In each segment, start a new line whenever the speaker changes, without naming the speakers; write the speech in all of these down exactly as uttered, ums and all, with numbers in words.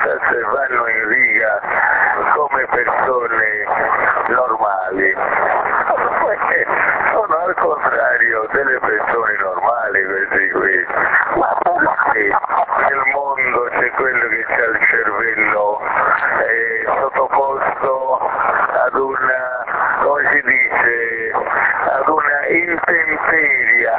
se vanno in riga come persone normali. Sono al contrario delle persone normali questi qui. Ma perché nel mondo c'è quello che ha il cervello eh, sottoposto ad una, come si dice, ad una intemperia.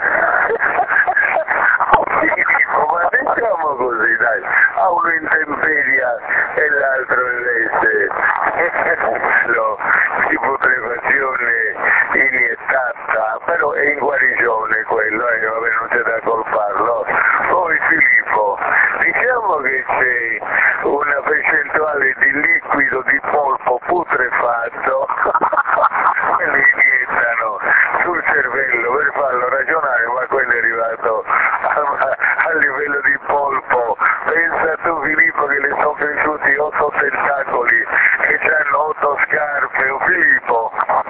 Ma diciamo così, dai, a un'intemperia e l'altro invece no, di putrefazione iniettata, però è in guarigione quello, eh, vabbè, non c'è da colparlo. Poi Filippo, diciamo che c'è una percentuale di liquido di polpo putrefatto e li iniettano sul cervello per farlo ragionare, ma quello è arrivato a, a livello di polpo. Pensa tu Filippo che le sono cresciuti otto tentacoli e hanno otto scarpe, oh Filippo!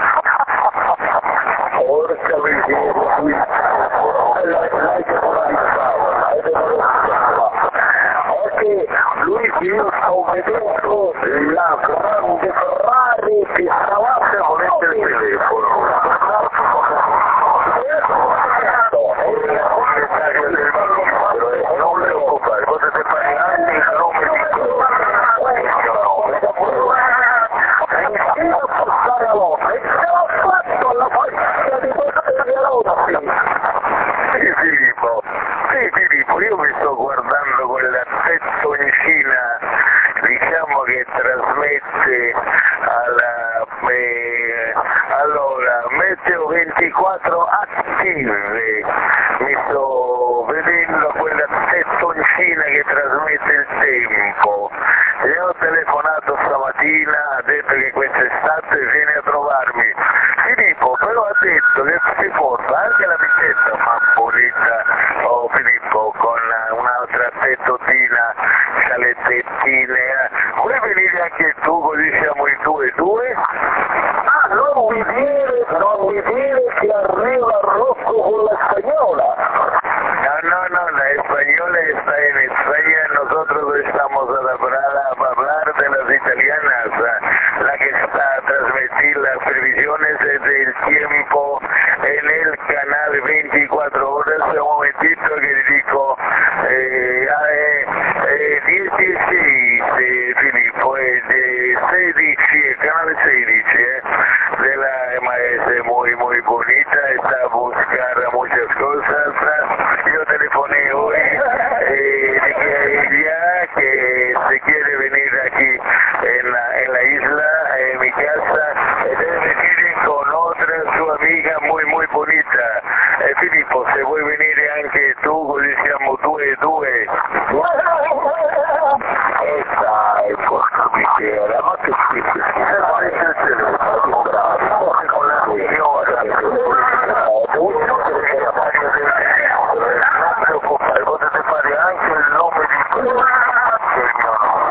Porca miseria, perché lui io sto vedendo la grande Ferrari che stavate volendo il telefono. Non le occupare, potete fare anche il nome di quello. Io posso stare a Londra, e ce l'ho fatto alla faccia di questa Sì Filippo, sì Filippo, io mi sto guardando quella tettoncina, diciamo che trasmette alla, eh, allora, Meteo ventiquattro attive, mi sto vedendo quella tettoncina che trasmette il tempo, le ho telefonato stamattina, ha detto che quest'estate viene a trovarmi. Filippo però ha detto che si porta anche la bicetta, ma bonita, oh Filippo, con un'altra tettotina, c'ha le tettine, eh. Vuoi venire anche tu così siamo i due due? Ah, non mi dire, non mi dire che arriva Rocco con la spagnola. No, no, no, la española está en España, nosotros estamos a hablar, a hablar de las italianas, la que está a transmitir las previsiones del tiempo en el canal veinticuatro horas. Un momentito que le dico, eh, eh, eh, dieciséis, eh, Filippo, eh, de sedici, el canal sedici, eh, de la M S muy, muy bonita, está a buscar muchas cosas. Yo telefoné hoy, eh, de que ella que se quiere venir aquí en la, en la isla, en mi casa, e debe venir con otra su amiga muy, muy bonita. Eh, Filippo, se vuoi venire anche tu, così siamo due e due. E dai, porca miseria, ma che schifo, se non è il telefono, bravo, con la signora, non preoccupare, potete fare anche il nome di quello che è il mio nome.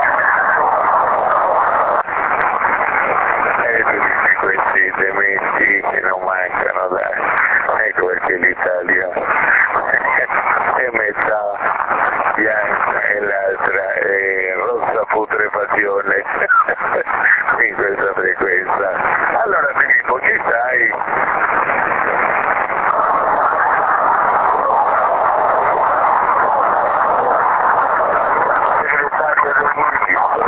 E tutti questi dementi che non mancano, dai, ecco perché l'Italia è metà bianca e l'altra è rossa putrefazione in questa frequenza. Allora Filippo, ci stai? Segretario del municipio.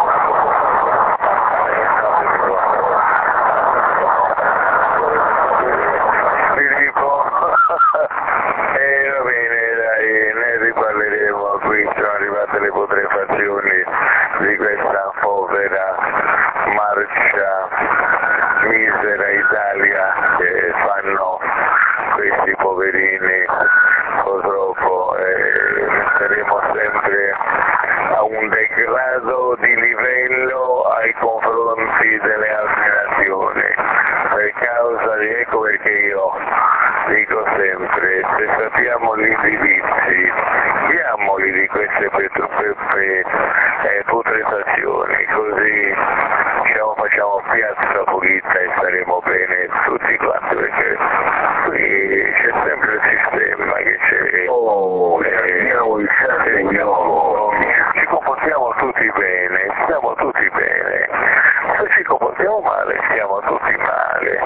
Filippo, eh, va bene, dai, ne riparleremo, qui sono arrivate le putrefazioni di questa povera marcia misera Italia che fanno questi poverini, purtroppo eh, saremo sempre a un degrado di livello ai confronti delle altre nazioni, per causa di, ecco perché io dico sempre, se sappiamo gli indirizzi, diamoli di queste pepe, eh, putrefazioni, così diciamo, facciamo piazza pulita e staremo bene tutti quanti, perché qui c'è sempre il sistema che c'è, oh, eh, noi ci comportiamo tutti bene. bene, stiamo tutti bene, se ci comportiamo male stiamo tutti male,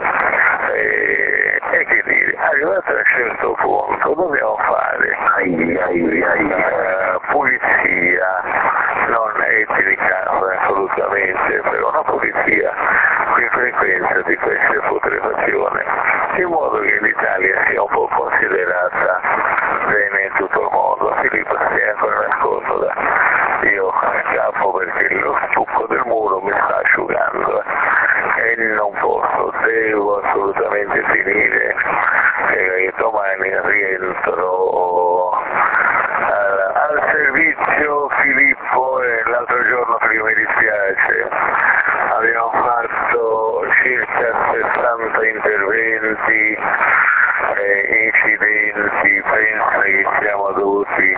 e, e che dire, arrivato a un certo punto dobbiamo fare ai, ai, ai, uh, pulizia, non etnica assolutamente, però una pulizia in frequenza di questa putrefazione, in modo che l'Italia sia un po' considerata bene in tutto il mondo. Filippo, stai ancora in ascolto? Da? Io scappo perché lo stucco del muro mi sta asciugando e non posso, devo assolutamente finire, e domani rientro al, al servizio. Filippo, e l'altro giorno prima mi dispiace, abbiamo fatto circa sessanta interventi, eh, incidenti, pensa che siamo dovuti,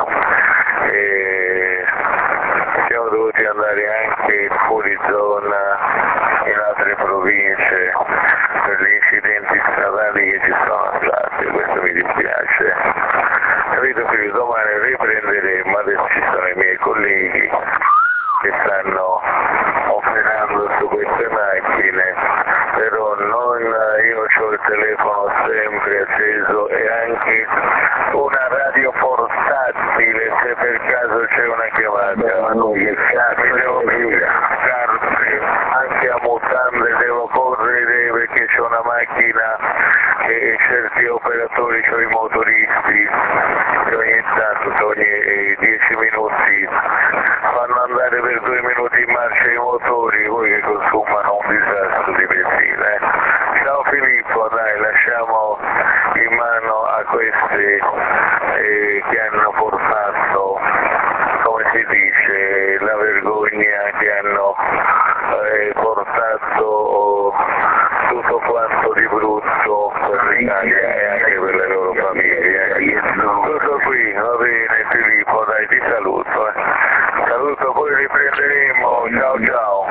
eh, siamo dovuti andare anche fuori zona in altre province per gli incidenti stradali che ci sono stati, questo mi dispiace. Credo che domani riprenderemo, adesso ci sono i miei colleghi che stanno operando su queste macchine, però non, io ho il telefono sempre acceso e anche una radio portatile se per caso c'è una chiamata. Ma noi che cazzo devo scarpe, anche a mutande devo correre perché c'è una macchina e certi operatori, cioè i motoristi, che ogni tanto, ogni dieci minuti fanno andare per due minuti in marcia i motori, poi che consumano un disastro di benzina. Eh. Ciao Filippo, dai, lasciamo in mano a questi eh, che hanno portato, come si dice, la vergogna, che hanno eh, portato tutto quanto di brutto per l'Italia e anche per le loro famiglie. Tutto qui, va bene Filippo, dai, ti saluto. Eh. Saluto, poi riprenderemo, ciao ciao.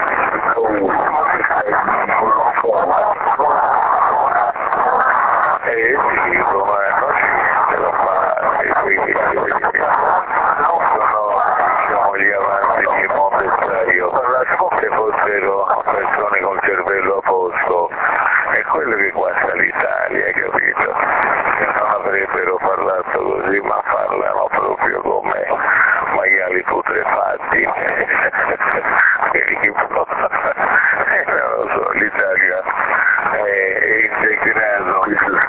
Eh sì, ma non ci lo fare, quindi sono, diciamo, gli avanti di Montessario, se fossero persone col cervello a posto, è quello che guasta l'Italia, capito? Che non avrebbero parlato così, ma parlano proprio come maiali putrefatti. Non lo so, l'Italia è integrato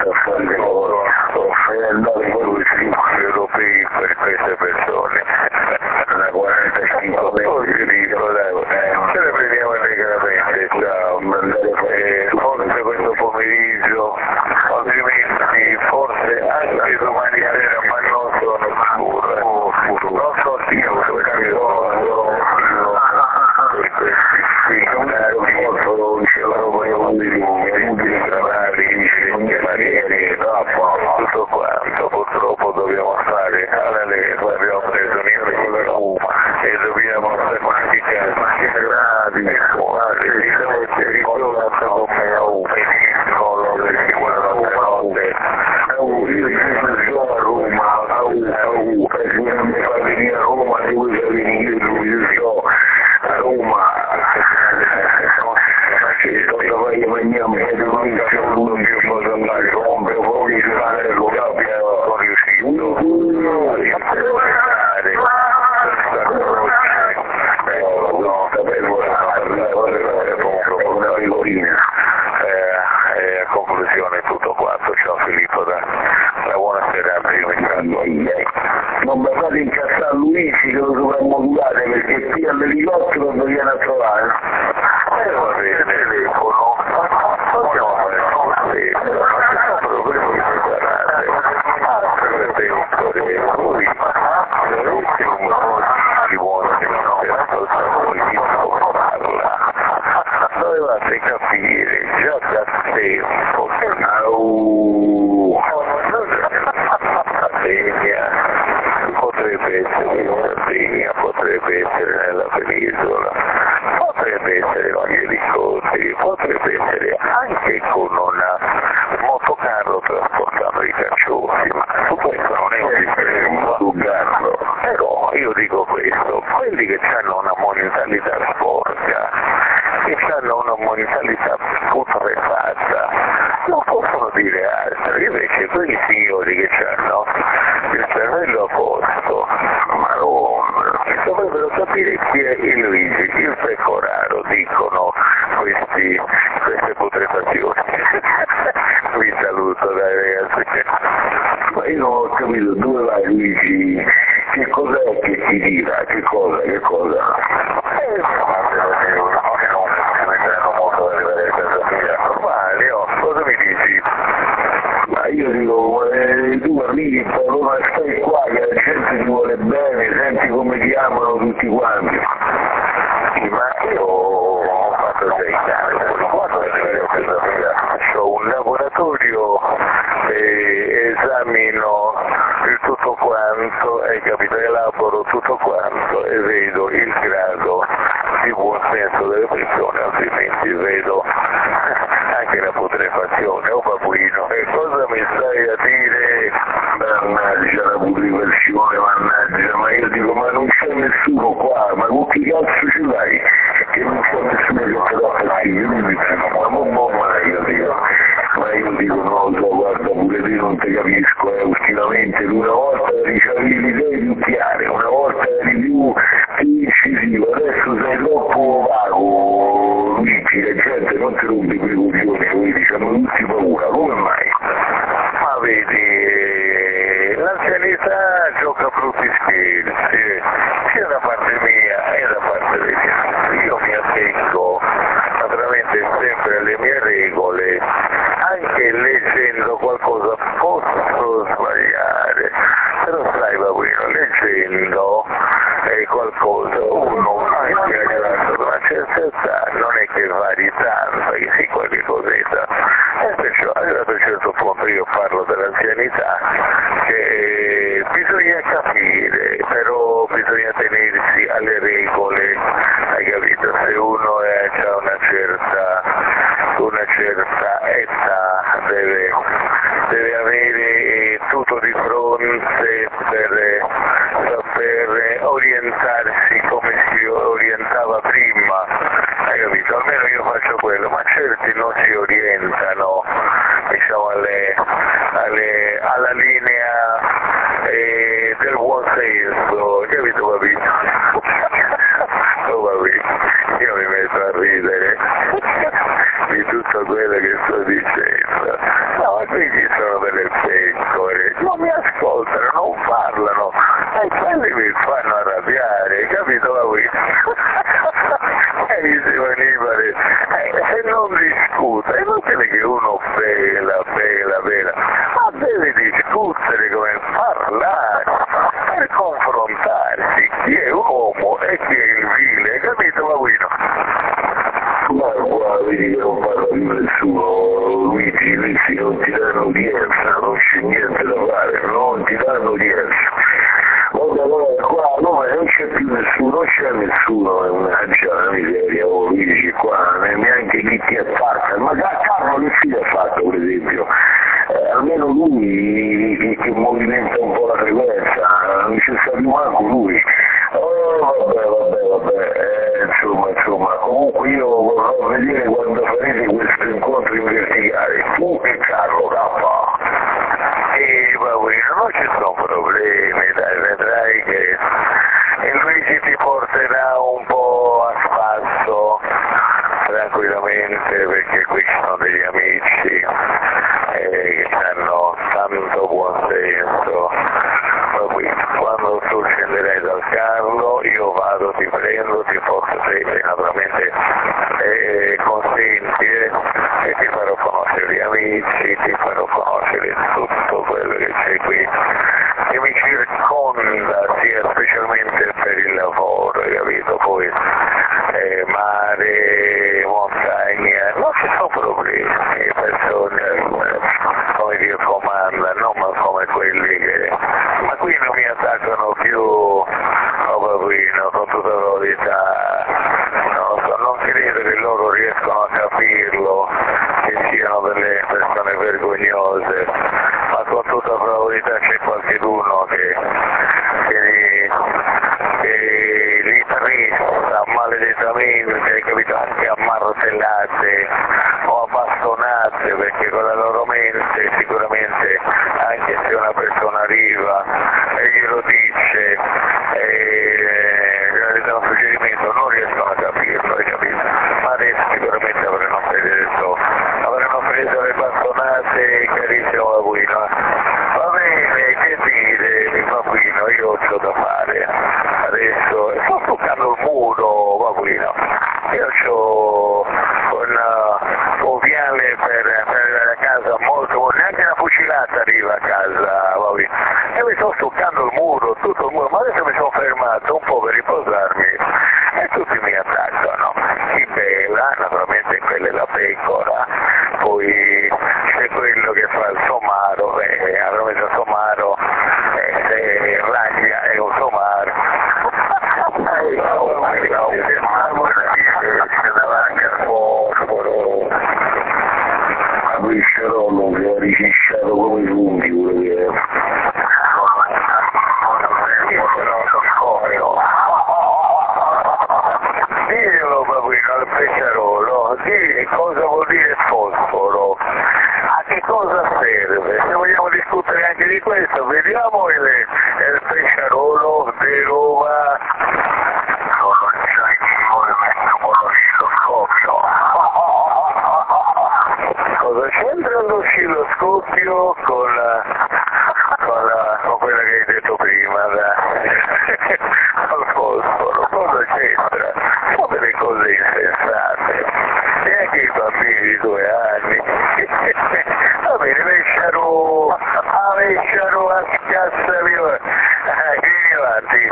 con gli europei per queste persone. Da quarantacinque ce le prendiamo allegramente, ciao. Eh, forse questo pomeriggio, altrimenti forse anche domani sera, ma non sono sicuro. Non so sicuro perché sono questi signali, tutto quanto, purtroppo dobbiamo stare alla leva, abbiamo preso un'infezione e dobbiamo sacrificare gradi e suave di notte, ricordato come a un ministro perché buonanotte a Roma, a U, perché non mi fa venire a Roma, di cui fa venire lui, io a Roma, dove vai a mangiare, non c'è un più cosa andare, rompe, poi fare lo cappia, sono riuscito a riaffermare questa croce, no, sapevo parlare con una pillolina. A conclusione tutto quanto, ciao Filippo, da una buona serata, io mi prendo non mi fate incazzare Luigi che lo soprammodulate perché qui all'elicottero non viene a trovare. Eh va bene, il telefono, possiamo fare così, non ci sono problemi separati, altre storie, lui, l'ultimo oggi buono che non certo politico parla, dovevate capire già da tempo che au, la Sardegna potrebbe essere in Sardegna, potrebbe essere nella penisola, potrebbe essere con gli elicotteri, potrebbe essere anche con una motocarro trasportando i carciofi, ma su questo non è un sistema, però io dico questo, quelli che hanno una moneta mentalità putrefatta, non possono dire altro, invece quei signori che hanno il cervello a posto, ma non, dovrebbero capire chi è il Luigi, il pecoraro, dicono questi, queste putrefazioni. Vi saluto dai ragazzi.
Ma io non ho capito, dove vai Luigi? Che cos'è che ti dirà? Che cosa? Che cosa?
Eh, ma te lo dico, no, che non si metteranno molto ad arrivare a casa mia. Normale, oh, cosa mi dici?
Ma io dico, eh, tu arrivi, allora stai qua, che la gente ti vuole bene, senti come ti amano tutti quanti.
Sì, ma io ho fatto sei anni, quando arrivare a casa mia, ho un laboratorio e esamino il tutto quanto, hai capito, elaboro tutto quanto e vedo il grado di buon senso delle persone, altrimenti vedo anche la putrefazione. Oh babuino, che cosa mi stai a dire?
Mannaggia la putrefazione, mannaggia, ma io dico, ma non c'è nessuno qua, ma con chi cazzo ce l'hai? Che non c'è nessuno che te dà fastidio, io mi dico, ma non mo mai, io dico, ma io dico, non lo so, guarda, pure te non te capisco, eh, ultimamente, una volta ricevi le idee più chiare, una volta eri più, più incisivo, adesso sei troppo vago, Luigi, la gente non ti rompe quei coglioni, noi diciamo tutti paura, come mai?
Ma vedi, l'anzianità gioca brutti scherzi, sia da parte mia e da parte degli altri. Io mi attengo naturalmente sempre alle mie regole, anche leggendo qualcosa posso sbagliare, però sai babuino, leggendo eh, qualcosa uno anche arrivato ad una certa età non è che vari tanto, che sì qualche cosetta, e perciò arrivato a un certo punto io parlo dell'anzianità che eh, bisogna capire, però bisogna tenersi alle regole, hai capito? Se uno è già una certa una certa età deve, deve avere tutto di fronte per saper orientarsi come si orientava prima, hai capito? Almeno io faccio quello, ma certi non si orientano, diciamo, alle, alle, alla linea eh, del buon senso, capito capito? Oh, capito? Io mi metto a ridere di tutto quello che sto dicendo. No, ma quindi sono delle pecore, non mi ascoltano, non parlano, e quelli mi fanno arrabbiare, capito capito? E dicevo Annibale, eh, se non discute, è inutile che uno pela, pela, pela, ma deve discutere come parlare, per confrontarsi chi è uomo e chi è il vile, capito Babuino?
Ma qua vedi che non parla più nessuno, Luigi, questi non ti danno udienza, non c'è niente da fare, non ti danno udienza. Vabbè, vabbè, qua no, non c'è più nessuno, non c'è nessuno, è una già miseria, oh Luigi, qua neanche chi ti è fatta, ma Carlo che fine ha fatto per esempio? Eh, almeno lui che, che movimenta un po' la frequenza, non c'è stato più manco lui. Oh, vabbè, vabbè, vabbè, eh, insomma, insomma, comunque io vorrò vedere quando farete questo incontro in verticale, tu e Carlo, K.
E Babuino, non ci sono problemi, dai, vedrai che il Luigi ti porterà un po' a spasso, tranquillamente, perché qui ci sono degli amici eh, che hanno tanto buon senso. Quando tu scenderai dal carro io vado, ti prendo, ti porto te, naturalmente eh, consenti eh, e ti farò conoscere gli amici, ti farò conoscere tutto quello che c'è qui, che mi circonda sia specialmente per il lavoro, hai capito? Poi eh, mare, montagna, non ci sono problemi, persone eh, come Dio comanda, non come quelli che... ma qui non mi attaccano più, oh Babuino, con tutta la verità, non, so, non credo che loro riescono a capirlo, che siano delle persone vergognose, ma con tutta la probabilità c'è qualcuno che, che, li, che li trista maledettamente, hai capito? suggerimento non riescono a capirlo, hai capito? Ma adesso sicuramente avranno preso, avranno preso le bastonate, carissimo Babuino. Va bene, che dire, Babuino, io ho da fare. Adesso sto toccando il muro, Babuino. Io ho un, un viale per, per la casa molto, neanche una fucilata arriva a casa, Babuino. E mi sto toccando il muro, tutto il muro, ma adesso mi sono fermato un po' per riposarmi e tutti mi attaccano. Chi bella, naturalmente quella è la pecora, poi c'è quello che fa il somaro, beh, hanno messo il somaro, eh, se raglia è un somaro.
Ma Pesciarolo che ha ricisciato come i funghi quello che è.
Dillo Babuino al Pesciarolo, di cosa vuol dire fosforo, a che cosa serve, se vogliamo discutere anche di questo, vediamo il, il Pesciarolo di Roma.
Non sai chi vuole mettere uno oscilloscopio.
Cosa c'entra l'oscilloscopio con, la, con, la, con quella che hai detto prima, col fosforo, cosa c'entra? Sono delle cose insensate, neanche i bambini di due anni. Va bene, Pesciarolo, a Pesciarolo, a scassa viva, vieni avanti.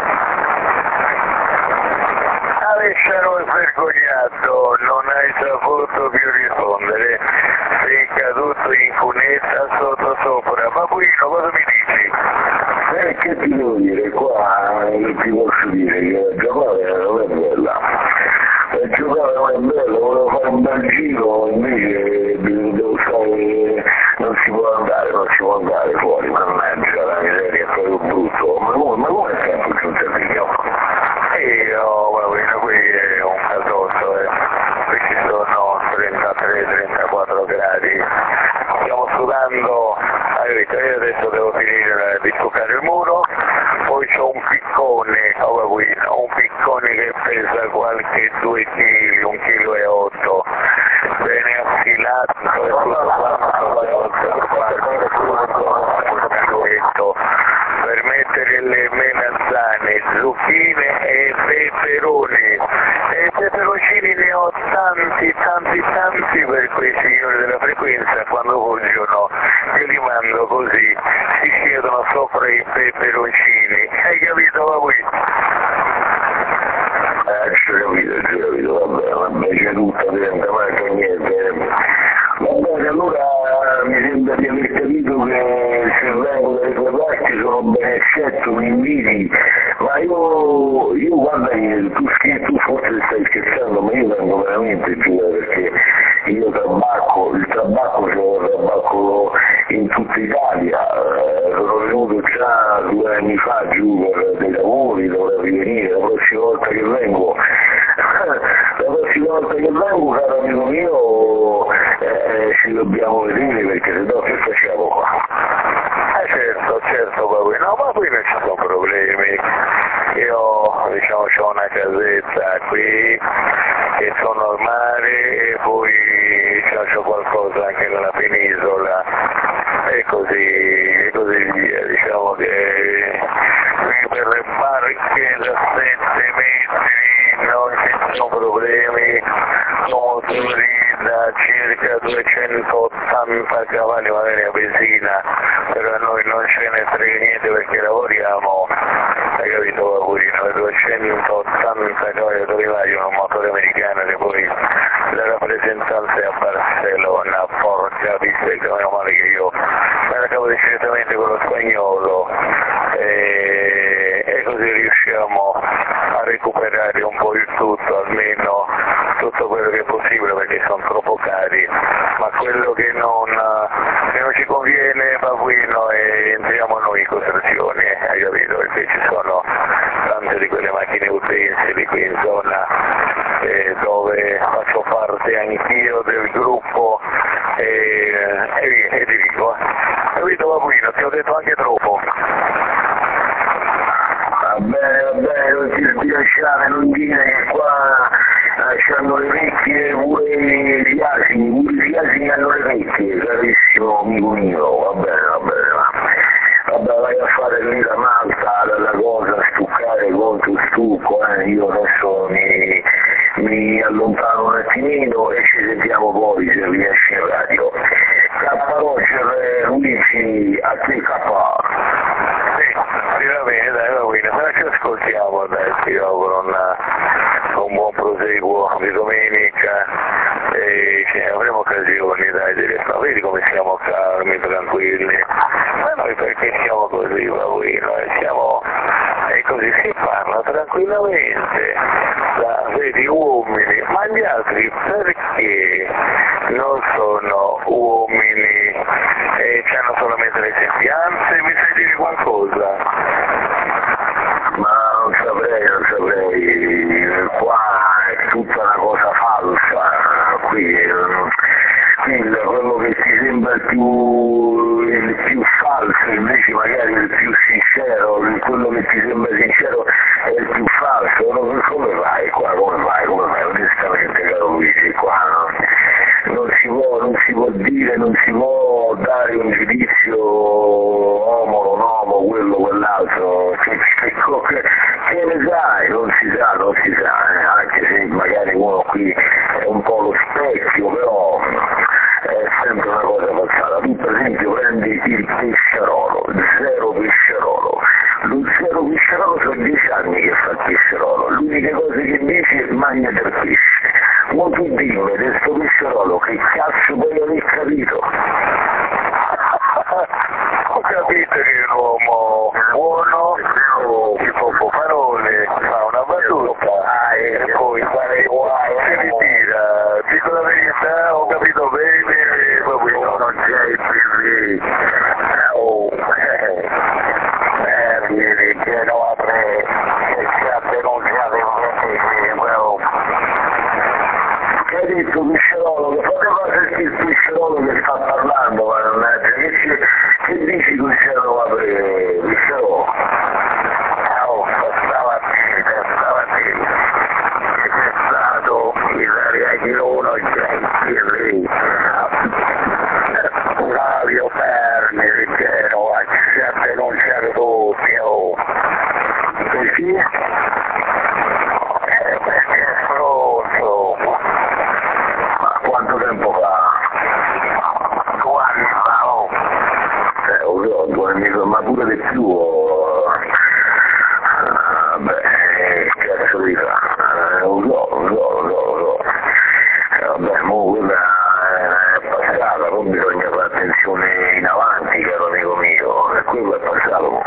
Pesciarolo è vergognato, non hai saputo più rispondere, sei caduto in cunetta sotto sopra. Babuino, cosa mi dici?
Eh, che ti devo dire, qua ti posso dire che la giocata non è bella. La giocata non è bella, volevo fare un bel giro, invece devo stare, non si può andare, non si può andare fuori, mannaggia, la miseria è proprio brutto. Ma come, ma come è sempre giunto il video?
Io, Babuino, qui è un casotto, eh. Qui ci sono trentatré trentaquattro gradi, stiamo sudando, aiuto, io adesso devo finire di toccare il muro, poi c'ho un piccone, oh Babuino, un piccone che pesa qualche due chili, un chilo e otto, bene affilato e tutto quanto, per mettere le melanzane, zucchine e peperoni. E peperoncini ne ho tanti, tanti, tanti per quei signori della frequenza, quando vogliono io li mando così, si siedono sopra i peperoncini. Hai capito, Babuino?
Eh, ci ho capito, ci ho capito, vabbè, vabbè, c'è tutta dentro, ma c'è niente. Va bene, allora mi sembra di aver capito che se vengo dalle tue parti sono ben eccetto, mi inviti, ma io, io guarda che tu, tu forse stai scherzando, ma io vengo veramente giù, perché io tabacco, il tabacco c'ho il tabacco in tutta Italia, eh, sono venuto già due anni fa giù per dei lavori, dovrei rivenire la prossima volta che vengo. La prossima volta che vengo, caro amico mio, eh, ci dobbiamo vedere, perché se no che facciamo qua?
Eh certo, certo Babuino, no, ma qui non ci sono problemi. Io diciamo ho una casetta qui che sono al mare e poi c'ho qualcosa anche nella penisola e così, e così via. Diciamo che qui per le barche da sette metri non ci sono problemi, motori da circa duecentottanta cavalli, magari a benzina, però a noi non ce ne frega niente perché lavoriamo, hai capito Babuino, duecentottanta cavalli dove vogliono un motore americano che poi la rappresentanza è a Barcellona, porca vista, che meno male che io me la cavo direttamente con lo spagnolo e, e così riusciamo a recuperare un po' il tutto, almeno tutto quello che è possibile perché sono troppo cari, ma quello che non, che non ci conviene Babuino e entriamo noi in costruzione, hai capito? Perché ci sono tante di quelle macchine utensili qui in zona eh, dove faccio parte anch'io del gruppo e, e, e ti dico, capito Babuino? Ti ho detto anche troppo.
Va bene, va bene, non ti sbilanciare, non biondine che qua eh, hanno le vecchie, pure gli asini, pure gli asini hanno le vecchie, carissimo amico mio, va bene, va bene, va. Vabbè, vai a fare lì la malta, la cosa, stuccare contro stucco, eh, io adesso mi, mi allontano un attimino e ci sentiamo poi se riesci in radio. K. Roger, Luigi, a te K.
Sì, sì, va bene, dai, va bene, ma ci ascoltiamo, dai, ti auguro una, un buon proseguo di domenica e ci avremo occasioni, dai, di restare, vedi come siamo calmi, tranquilli, ma noi perché siamo così, Paolino, e siamo, e così si parla tranquillamente, da, vedi, uomini, ma gli altri perché non sono uomini e hanno solamente le sembianze? Mi sai dire qualcosa?
Ma non saprei, non saprei, qua è tutta una cosa falsa, qui, qui quello che ti sembra il più, il più falso, invece magari il più sincero, quello che ti sembra sincero è il più falso, come vai qua, come vai, come vai, onestamente caro Luigi, qua no? non, si può, non si può dire, non si può dare un giudizio omo, non omo, quello, quell'altro, che, che, che, che ne sai, non si sa, non si sa, eh? Anche se magari uno qui è un po' lo specchio, però è sempre una cosa falsata. Tu per esempio prendi il pesciarolo, zero pesciarolo, lo zero pesciarolo sono dieci anni che fa il pesciarolo, l'unica cosa che dice è magna del pesce. Ma tu dimmi, questo pesciarolo, che cazzo puoi aver capito?
Ho capito che è un uomo buono, che poco parole, fa una battuta e poi fare guai, si ritira, dico la verità, ho capito bene e proprio non sei così. Oh, eh, vieni, che non apre, che sia denunciato in quello.
Che hai detto pesciarolo, che fate sentire il pesciarolo che sta parlando, ma non è, che, che dici tu pesciarolo, apre, pesciarolo?
Oh, stamattina, stamattina, che c'è stato il chilono gentile, Flavio Perni di Genova, ci ha denunciato tutti, oh.
Perché?
Eh, perché è stronzo.
Ma quanto tempo fa?
Due anni fa, oh.
Eh, lo so, due anni fa, ma pure di più, oh. Ah, beh, che cazzo di fa? Eh, lo so, lo so, lo so, lo so. Eh, vabbè, mo quella è passata, non bisogna fare attenzione in avanti, caro amico mio, e quello è passato. Mo.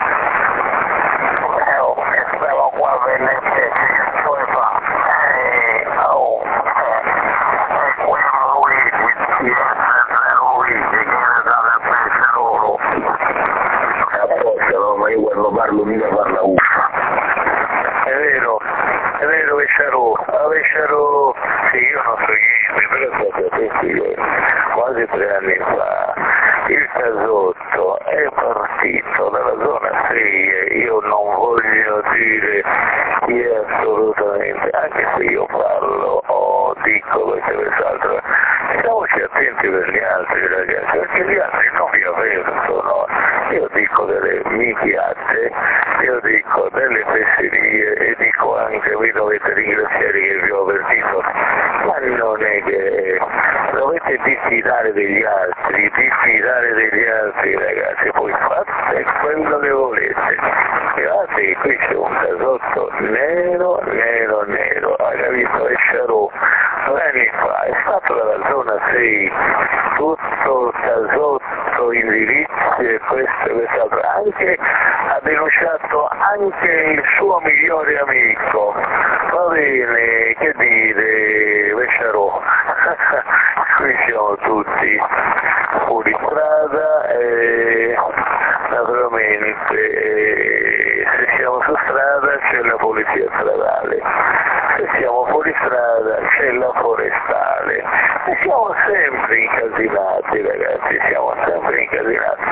Eh, oh, stavo qua a Venezia, poi fa, eh, oh, eh, e quello Luigi, sì, è Luigi, che ne sa del pesciarolo.
È apposta, no? Ma io quando parlo mica parla uffa.
È vero, è vero Pesciarò, a Pesciarò, sì, io non so niente, però state attenti che quasi tre anni fa il casotto è partito dalla zona sei, io non voglio dire chi è assolutamente, anche se io parlo o dico questo e quest'altro, stiamoci attenti per gli altri ragazzi, perché gli altri non vi avvertono, io dico delle minchiate, io dico delle fesserie e dico anche vi dovete ringraziare che vi ho avvertito, ma non è che dovete diffidare degli altri, diffidare degli altri ragazzi, poi fate quello che volete. Guardate che qui c'è un casotto nero, nero, nero, hai visto Pesciarò, due anni fa, è stato dalla zona sei, tutto il casotto, indirizzi e questo e quest'altro, anche ha denunciato anche il suo migliore amico, va bene, che dire, Pesciarò, qui siamo tutti fuori strada e naturalmente e se siamo su strada c'è la polizia stradale, se siamo fuori strada c'è la forestale e siamo sempre incasinati ragazzi, siamo sempre incasinati.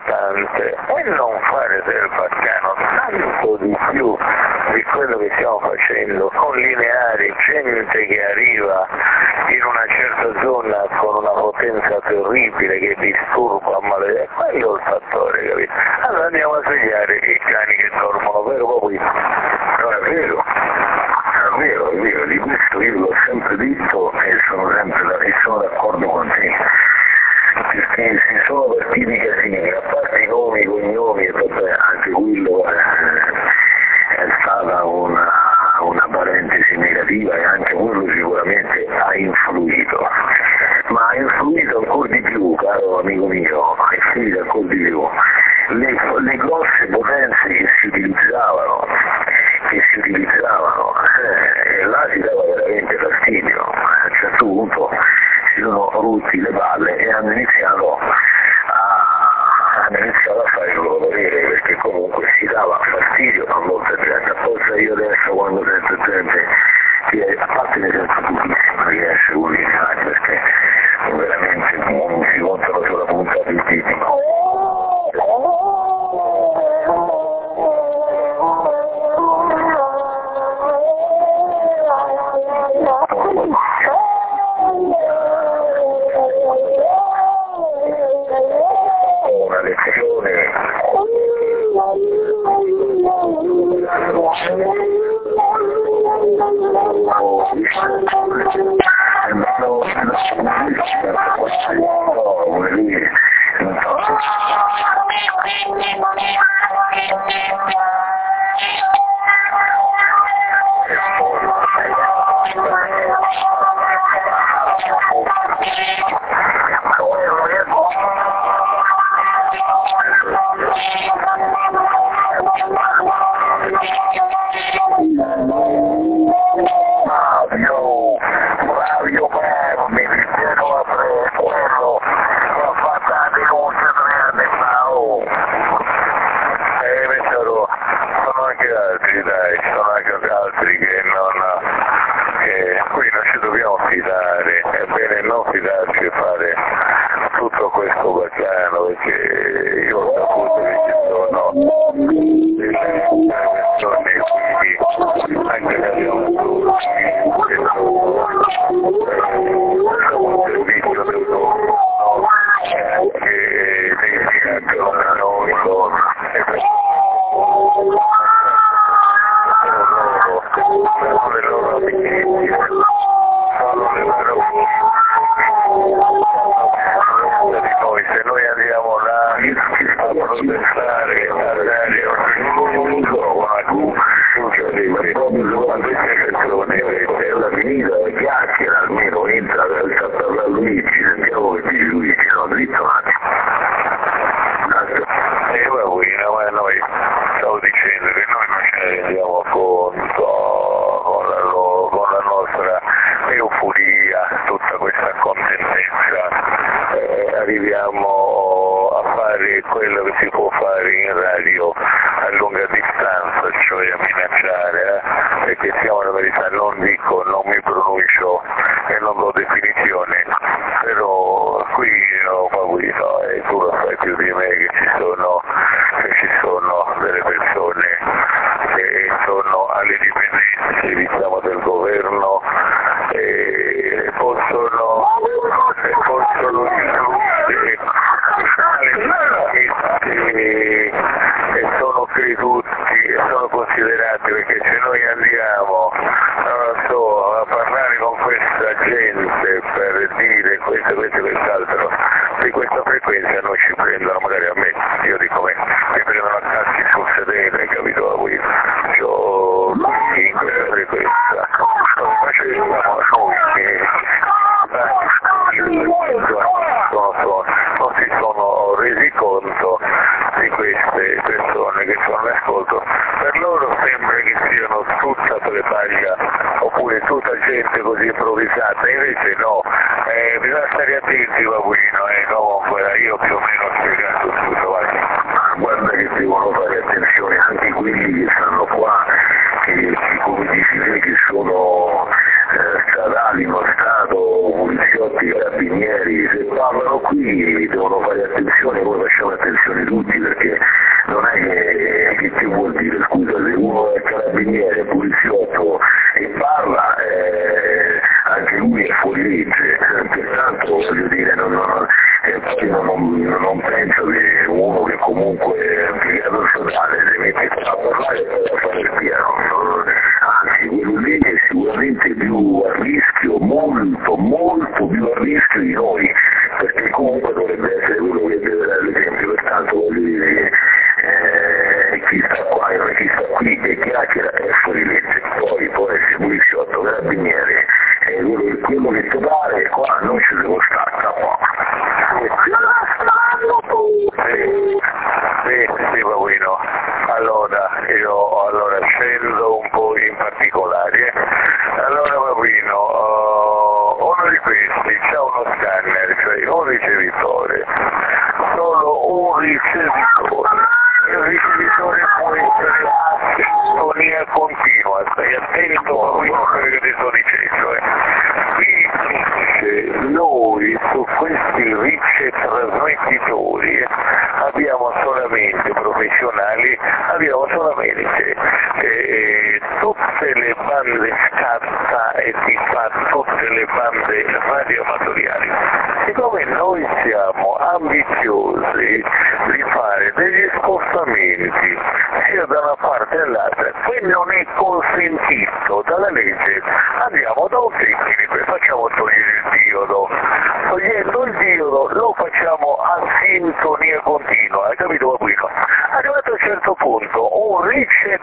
L'importante è non fare del baccano tanto di più di quello che stiamo facendo. facendo, non lineari, gente che arriva in una certa zona con una potenza terribile che disturba a male, quello è il fattore, capito? Allora andiamo a svegliare i cani che dormono, vero Papi?
No, è vero, è vero, è vero, di questo io l'ho sempre detto e sono sempre e sono d'accordo con te, perché si sono partiti casini, a parte i nomi, i cognomi, e vabbè, anche quello è, è stata una, una parentesi negativa e anche quello sicuramente ha influito, ma ha influito ancora di più, caro amico mio, ha influito ancora di più. Le, le grosse potenze che si utilizzavano, che si utilizzavano, eh, e là si dava veramente fastidio, a un certo punto si sono rotti le palle e hanno iniziato a, hanno iniziato a fare il loro dovere, perché comunque si dava fastidio a molta gente, apposta io adesso quando sento gente che a parte ne sento pochissimo che esce con gli stati, perché veramente non si contano sulla punta del dito. Una lezione non è che, che ti vuol dire, scusa, se uno è carabiniere, poliziotto sicuramente più a rischio, molto, molto più a rischio di noi, perché comunque dovrebbe essere quello che deve dare l'esempio, pertanto voglio dire che eh, chi sta qua e chi sta qui e chiacchiera è fuori legge, poi può essere poliziotto, carabiniere, è quello, quello che ti pare, qua non ci devo stare qua.
Sì, sì, sì, Paolino. Allora, io allora scendo un po' in particolare. Allora, Paolino, uh, uno di questi c'ha uno scanner, cioè un ricevitore, solo un ricevitore. Il ricevitore può essere a sintonia continua, stai attento Paolino a quello che ti sto dicendo. Eh. Qui dice, noi su questi ricce trasmettitori abbiamo solamente professionali, abbiamo solamente eh, tutte le bande scatta e di fatto tutte le bande radioamatoriali. Siccome noi siamo ambiziosi di fare degli spostamenti sia da una parte all'altra, qui non è consentito dalla legge, andiamo da un tecnico e facciamo togliere il diodo. Togliendo il diodo lo facciamo a sintonia continua, hai capito Paolino? Arrivato a un certo punto un rice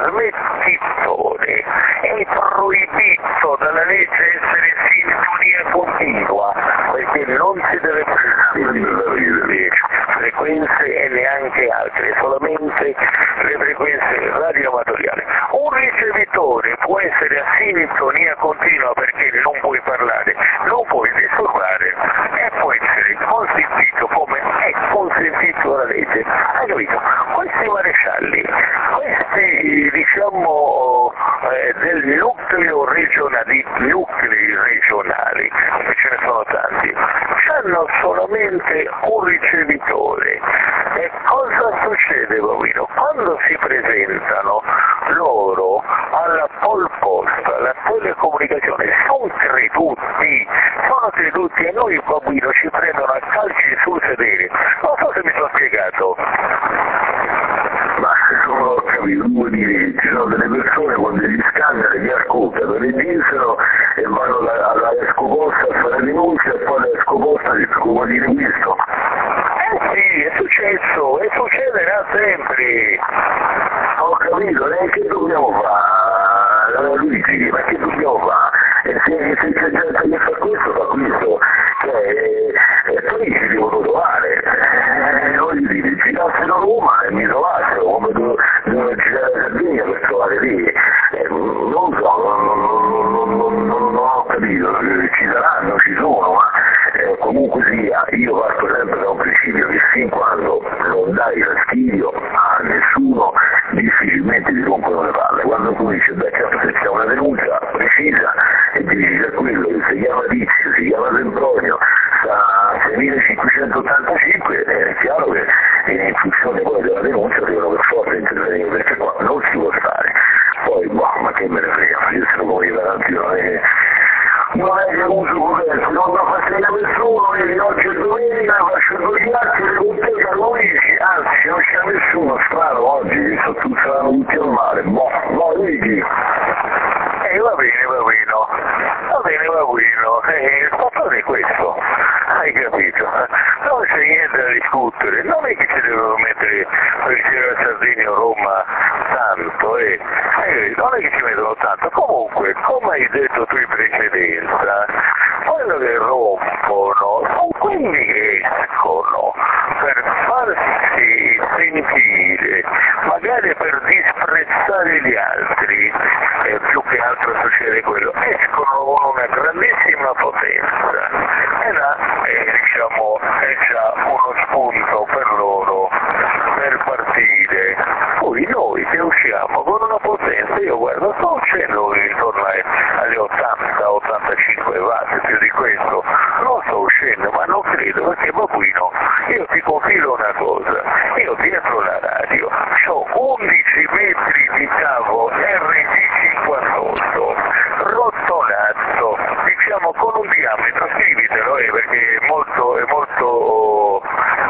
trasmettitore è proibito dalla legge essere sintonia continua, perché non si deve prendere frequenze e neanche altre, solamente le frequenze radioamatoriali. Un ricevitore può essere a sintonia continua perché non puoi parlare, non puoi disturbare e può essere consentito come è consentito dalla legge. Hai capito? Questi marescialli, questi diciamo eh, del nucleo regionali, nuclei regionali, che ce ne sono tanti, hanno solamente un ricevitore. E cosa succede, Paolino? Quando si presentano loro alla pole post, alla telecomunicazione, sono creduti, sono creduti e noi, Paolino, ci prendono a calci sul sedere. Non so se mi sono spiegato.
Ma non ho capito, vuol dire che ci sono delle persone con degli scanner che ascoltano, registrano e vanno alla, alla scoposta a fare denuncia e poi la scoposta si scopa dire questo.
Eh sì, è successo, e succederà sempre.
Ho capito, e che dobbiamo fare? Luigi, ma che dobbiamo fare? E se, se c'è gente che fa questo, fa questo. Cioè, e poi ci devono trovare. Eh, voglio dire, girassero Roma e mi trovassero come devo girare la Sardegna per trovare lì. Eh, non so, non, non, non, non, non ho capito, ci saranno, ci sono, ma eh, comunque sia, io parto sempre da un principio che fin quando non dai fastidio a nessuno, difficilmente ti rompono le palle. Quando tu dici, beh certo se c'è una denuncia precisa e ti dici c'è quello che si chiama Tizio, si chiama Sempronio, sta seiemilacinquecentottantacinque, è chiaro che in funzione poi della denuncia devono per forza intervenire, perché qua non si può stare. Poi, boh, ma che me ne frega, io se lo voglio davanti, non è, non è che uso questo, non da fastidio a nessuno, vedi, oggi è domenica, faccio due chiacchiere con te, Luigi, anzi non c'è nessuno strano oggi, che sono tutti, saranno tutti al mare, boh, no, Luigi.
Eh, va bene, Paolino, va bene, Paolino, eh, il fatto è questo, hai capito? Non c'è niente da discutere, non è che ci devono mettere per dire la Sardegna o Roma tanto, eh. eh, non è che ci mettono tanto, comunque, come hai detto tu in precedenza, quello che rompono sono quelli che escono per farsi sentire, magari per disprezzare gli altri, e più che altro succede quello, escono con una grandissima potenza e là eh, diciamo è già uno spunto per loro per partire. Poi noi che usciamo con una potenza, io guardo, sto uscendo intorno alle ottanta ottantacinque watt, più di questo non sto uscendo, ma non credo, perché Paolino, io ti confido una cosa, io dietro la radio ho undici metri di cavo R G cinquantotto rotolato, diciamo con un diametro, scrivitelo eh, perché è molto, è molto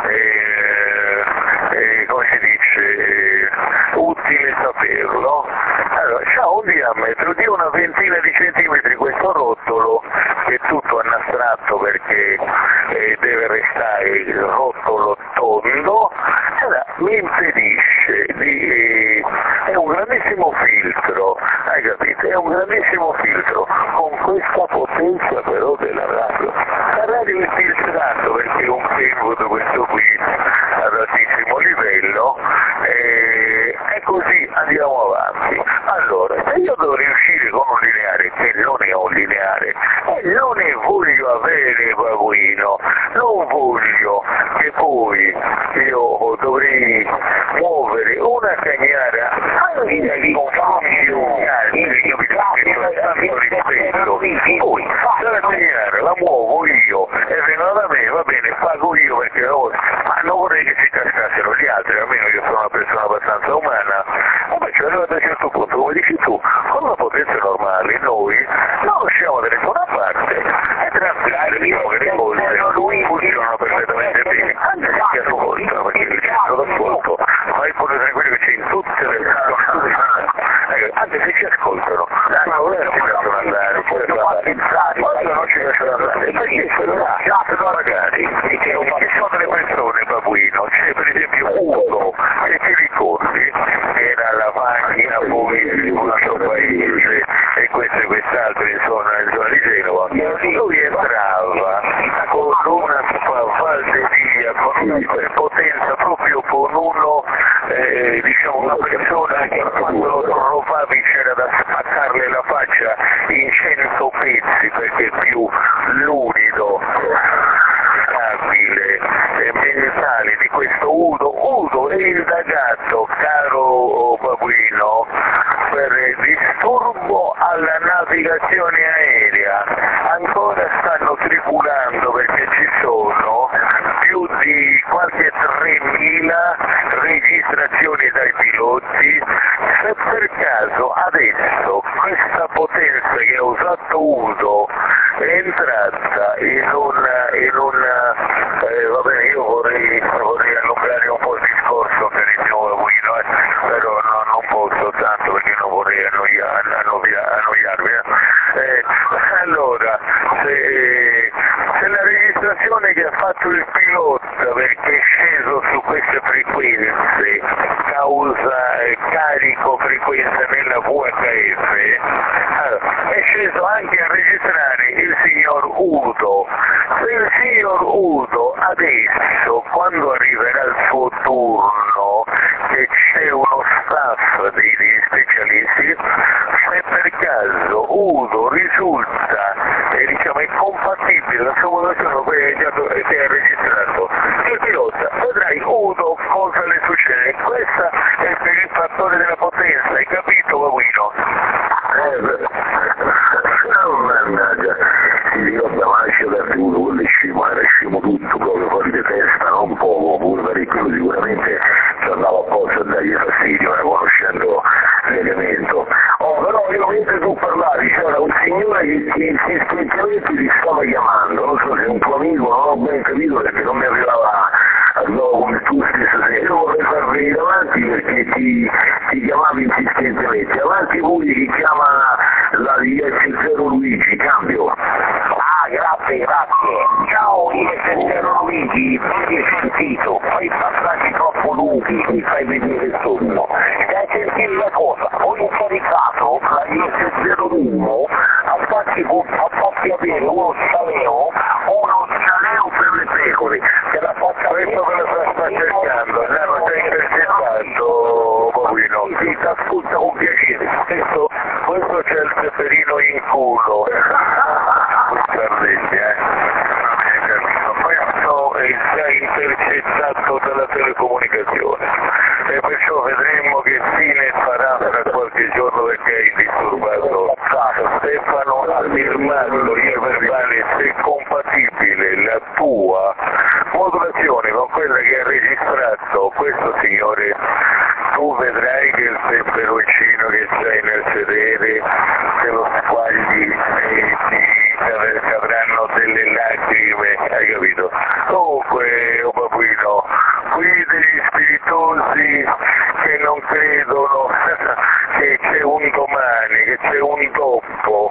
eh, eh, come si dice, eh, utile saperlo. Allora, c'ha un diametro di una ventina ventina di centimetri questo rotolo, che è tutto annastratto perché eh, deve restare il rotolo tondo, allora, mi impedisce di... Eh, è un grandissimo filtro, hai capito? È un grandissimo filtro, con questa potenza però della radio. La radio è filtrato perché è un input questo qui ad altissimo livello, eh, e così andiamo avanti. Allora, se io devo riuscire con un lineare, che non è un lineare, e non ne voglio avere, babuino, non voglio che poi io dovrei muovere una cagnara anche di confusione, io mi sono tanto ripeto, poi la cagnara la muovo io e vengono da me, va bene, pago io perché oh, ma non vorrei che si cascassero gli altri, almeno io sono una persona abbastanza umana, ma cioè arrivato a un certo punto, come dici tu, con una potenza normale noi non usciamo da nessuna parte e tranquilli, diciamo che le cose funzionano perfettamente bene, anche se a sua volta, perché il centro d'ascolto, ma è pure tranquillo che c'è in tutte le persone, anche se ci ascoltano, ma non ci lasciano andare, ci lasciano andare, quando non ci lasciano andare, perché sono ragazzi, ci sono delle persone, babuino, c'è per esempio uno che ti ricordi, era la macchina poi in questo paese e questo e quest'altro insomma nel zona di Genova, lui entrava con una falderia, con una potenza proprio con uno, eh, diciamo una persona che quando lo trovavi c'era da spaccarle la faccia in cento pezzi perché è più lurido, stabile e mentale di questo Udo. Udo è indagato, caro babuino, per disturbo alla navigazione aerea. Ancora stanno tribulando perché ci sono più di qualche tremila registrazioni dai piloti. Se per caso adesso questa potenza che ha usato Udo è entrata in un, in un eh, va bene, io vorrei, vorrei allungare un po' il discorso per il mio babuino, eh, però no, non posso tanto perché non vorrei annoia, annoia, annoiarvi. Eh, allora, se, se la registrazione che ha fatto il pilota perché è sceso su queste frequenze causa eh, carico frequenza nella V H F, allora, è sceso anche a registrare il signor Udo. Se il signor Udo adesso, quando arriverà il suo turno, che c'è uno staff dei, dei specialisti, se per caso Udo risulta eh, diciamo, è compatibile la sua modulazione che è registrato, il pilota vedrai Udo cosa le succede. Questa è per il fattore della potenza, hai capito, babuino?
Eh, no, mannaggia, si ricorda lascia da tutto, quello è scemo, era scemo tutto, proprio fuori di testa, non poco, pure parecchio, sicuramente ci andava apposta a dargli fastidio, eh, conoscendo l'elemento. Oh, però io mentre tu parlavi, c'era un signore che, che insistentemente ti stava chiamando, non so se è un tuo amico, non ho ben capito perché non mi arrivava a nuovo come tu stesso, se io vorrei far venire avanti perché ti, ti chiamavi insistentemente, avanti pure chi chiama la I S zero Luigi, cambio.
Ah, grazie, grazie. Ciao I S zero Luigi, mi hai sentito, fai passaggi troppo lunghi, mi fai venire il sonno. Stai a sentire la cosa, ho autorizzato la I S zero uno a farti, a farti avere uno scialeo, uno scialeo per le pecore, che la faccia
questo me lo sta cercando, l'hanno già intercettato, babuino.
Sì, ti ascolta con piacere.
Questo, questo c'è il peperino in culo. Sardegna, eh. Questo è già intercettato dalla telecomunicazione e perciò vedremo che fine farà fra qualche giorno perché hai disturbato Stefano. Ha firmato il verbale se è compatibile la tua modulazione con quella che ha registrato questo signore. Tu vedrai che il peperoncino che c'hai nel sedere te lo squagli e ti avranno delle lacrime, hai capito? Comunque, oh babuino, qui degli spiritosi che non credono che c'è un domani, che c'è un dopo,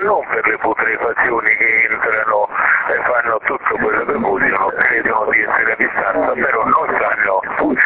non per le putrefazioni che entrano e fanno tutto quello che vogliono, credono di essere a distanza, però non sanno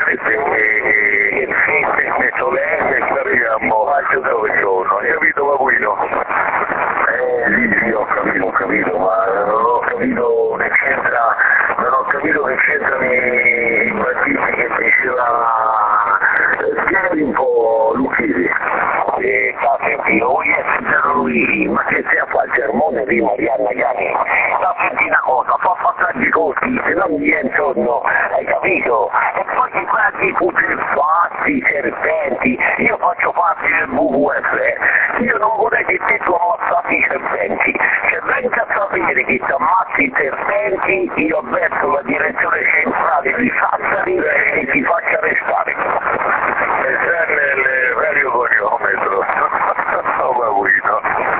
e le solenne sappiamo dove sono, hai capito Papuino?
Eh sì, sì, ho capito, ho capito, ma non ho capito che c'entra, non ho capito che c'entrano i partiti che diceva, spiegami un po' Lucchesi.
Eh, sentito, voi essere lui, ma che sia qua il sermone di Marianna Iani, sta sentendo una cosa, fa passare i costi, se non mi è intorno, hai capito? E poi ti guardi i putrefatti, i serpenti, io faccio parte del W W F, io non vorrei che te tu ammazzassi i serpenti, se venga a sapere che ti ammazzi i serpenti, io verso la direzione centrale di Sassari e ti faccio arrestare.
E sta nel radiogoniometro, oh Papuino.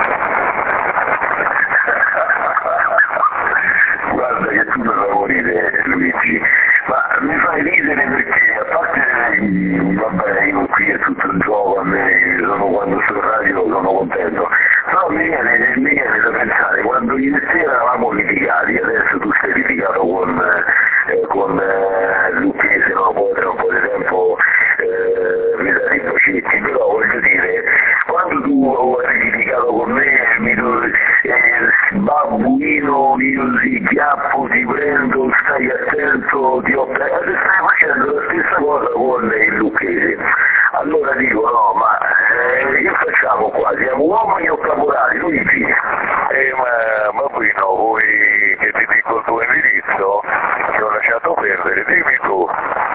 Guarda che tu mi fai morire Luigi, ma mi fai ridere perché a parte vabbè io qui è tutto il gioco, a me sono, quando sto in radio sono contento, però mi viene, mi viene da pensare quando ieri sera eravamo litigati, adesso tu sei litigato con, eh, con eh, Lucchesi, no? Poi tra un po' di tempo eh, mi dai i bacetti, però voglio dire, quando tu hai litigato con me mi do, eh, babbuino, io ti chiappo, ti prendo, stai attento, ti ho preso, stai facendo la stessa cosa con il Lucchesi. Allora dico no, ma eh, che facciamo qua? Siamo uomini o caporali? Luigi?
Eh ma Papuino, vuoi che ti dico il tuo indirizzo? Ti ho lasciato perdere, dimmi tu.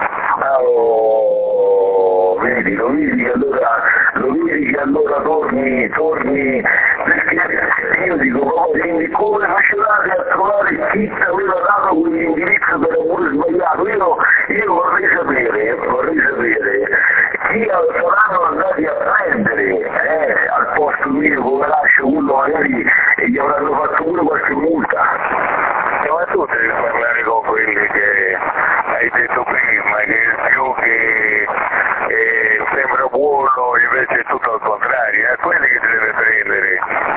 Oh, vedi, lo vedi che allora, lo vedi che allora torni, torni, perché io dico, oh, quindi come facevate a trovare chi ti aveva dato quell'indirizzo che era pure sbagliato? Io, io vorrei sapere, vorrei sapere chi saranno andati a prendere eh, al posto mio, come lascio uno magari e gli avranno fatto pure qualche multa.
Eh, ma tu devi parlare con quelli che hai detto prima, che il più che eh, sembra buono invece è tutto al contrario, è quelli che ti deve prendere.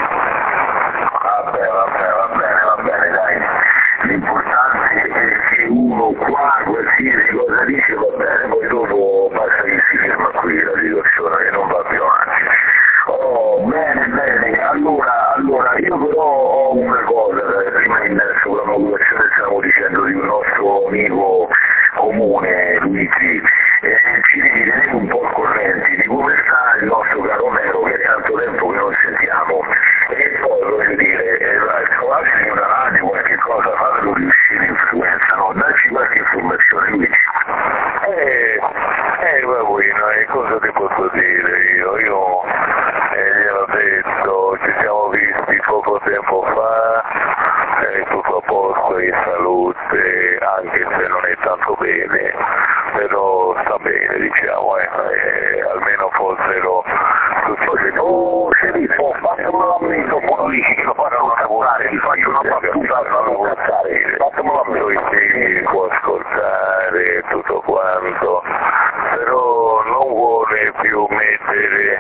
Vabbè, vabbè, va bene, va bene, dai. L'importante è che uno qua qualsiasi cosa dice va bene, poi dopo basta che si ferma qui la situazione, che non va più avanti. Oh, bene, bene, allora, allora io però ho una cosa, prima in sulla modulazione stavo dicendo di un nostro amico comune, Luigi, eh, ci devi tenere un po' correnti di come sta il nostro caro Nero, che è tanto tempo che non sentiamo, e poi voglio dire, eh, trovatemi una radio, qualche cosa, fatelo riuscire in frequenza, no? Dacci qualche informazione, Luigi.
Eh, eh Papuino, e cosa ti posso dire io? Io eh, gliel'ho detto, ci siamo visti poco tempo fa, eh, tutto a posto in salute, anche se non è tanto bene, però sta bene diciamo, eh, eh, almeno fossero tutti felici.
Oh, sceriffo, fatemelo a me, dopo dici che lo fanno lavorare, ti faccio una battuta a non cazzare, fatemelo a me.
Lui sì, può ascoltare tutto quanto, però non vuole più mettere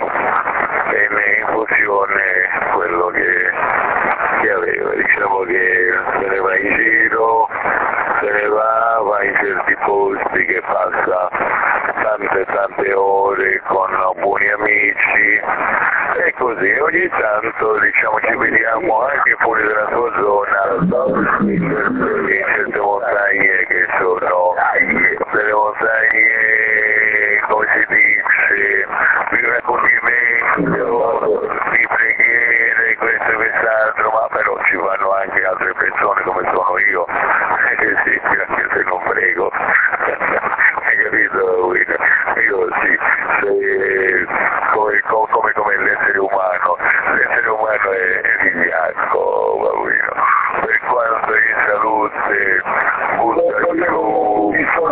in funzione quello che, che aveva, diciamo che se ne va in giro, se ne va, va in certi posti che passa tante tante ore con buoni amici e così ogni tanto diciamo ci vediamo anche fuori dalla sua zona in certe montagne che sono delle montagne, come si dice, di raccoglimento, di preghiere, questo e quest'altro, ma però ci vanno anche altre persone come sono io, eh sì, anche se non prego, hai capito Guido? Io sì, se, come, come, come l'essere umano, l'essere umano è, è vigliacco, Guido, per quanto in salute butta giù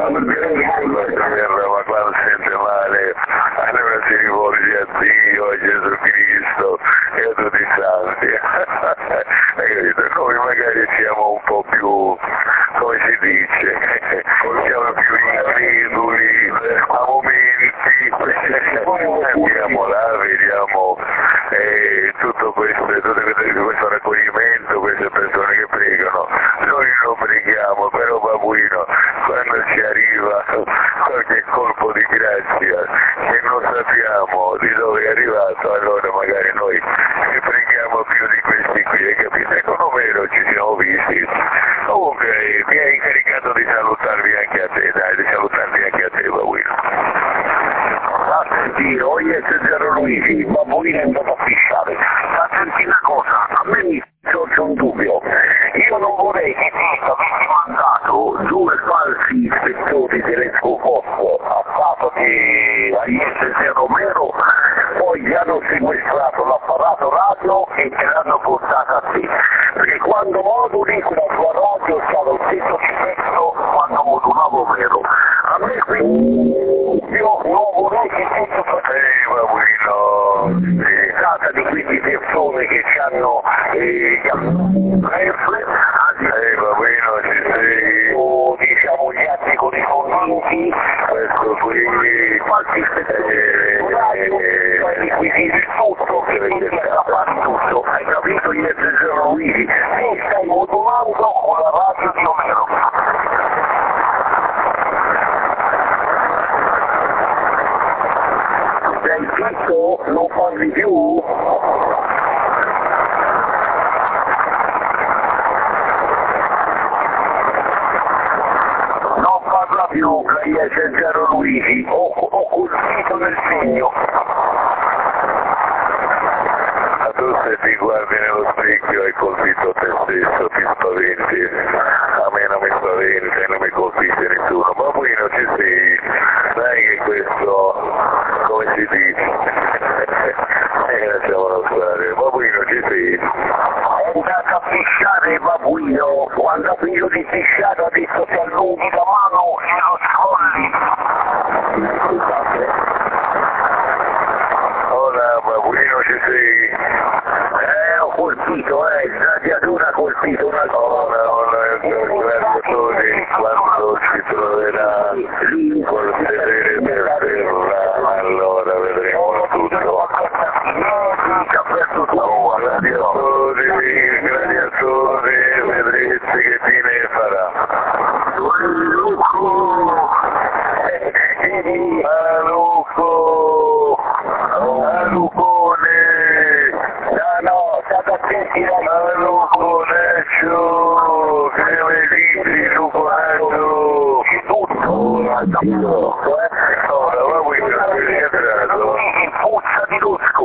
la terra, ma quando sente male allora si rivolge a Dio, a Gesù Cristo e a tutti i santi. Hai capito? Noi magari siamo un po' più, come si dice, siamo più increduli a momenti, andiamo là, vediamo eh, tutto questo, tutte queste è arrivato, allora magari noi ci preghiamo più di questi qui, hai capito? E con Omero ci siamo visti. Comunque mi hai incaricato di salutarvi anche a te, dai, di salutarvi anche a te, Babuino.
Ma senti, oi zero Luigi, Babuino è andato a pisciare. Ma senti una cosa, a me mi sorge un dubbio. Io non vorrei che ti avessi mandato due falsi ispettori dell'Escoposto a capo di Aiese Romero, poi gli hanno sequestrato l'apparato radio e te l'hanno portato a te. Perché quando moduli con la tua radio c'è lo stesso difetto quando modulavo Romero. A me quindi io non vorrei che questo fosse
Ehi, Babuino, sì.
tratta di queste persone che hanno eh,
Ehi, Babuino, ci sei?
o diciamo gli atti corrispondenti,
Questo qui...
falsi ispettori requisiti tutto, che vedi a fare tutto, hai capito io e zero Luigi? Ti stai modulando con la radio di Omero. Sei zitto? Non parli più? Non parla più, lei è zero Luigi, ho, ho colpito nel segno.
Ma tu se ti guardi nello specchio hai colpito te stesso, ti spaventi. A me non mi spaventa e non mi colpisce nessuno. Babuino, ci sei? Sai che questo, come si dice? E lasciamolo stare. Babuino, ci sei?
È andato a pisciare Babuino, quando ha finito di pisciare ha detto ti allunghi la mano e lo scolli.
Ora, Babuino, ci sei?
Eh, ho colpito, eh, il gladiatore ha colpito una cosa.
Ora, ora, il gladiatore, quando si troverà col sedere per terra, allora vedremo tutto. Oh, gladiatore, il gladiatore, vedrete che fine farà. Maluco! Malucone!
No, no, state attenti,
Maluconaccio! Che mi dici, Luconaccio?
tutto.
Ora, ma qui mi sei rientrato.
Puzza di lusco.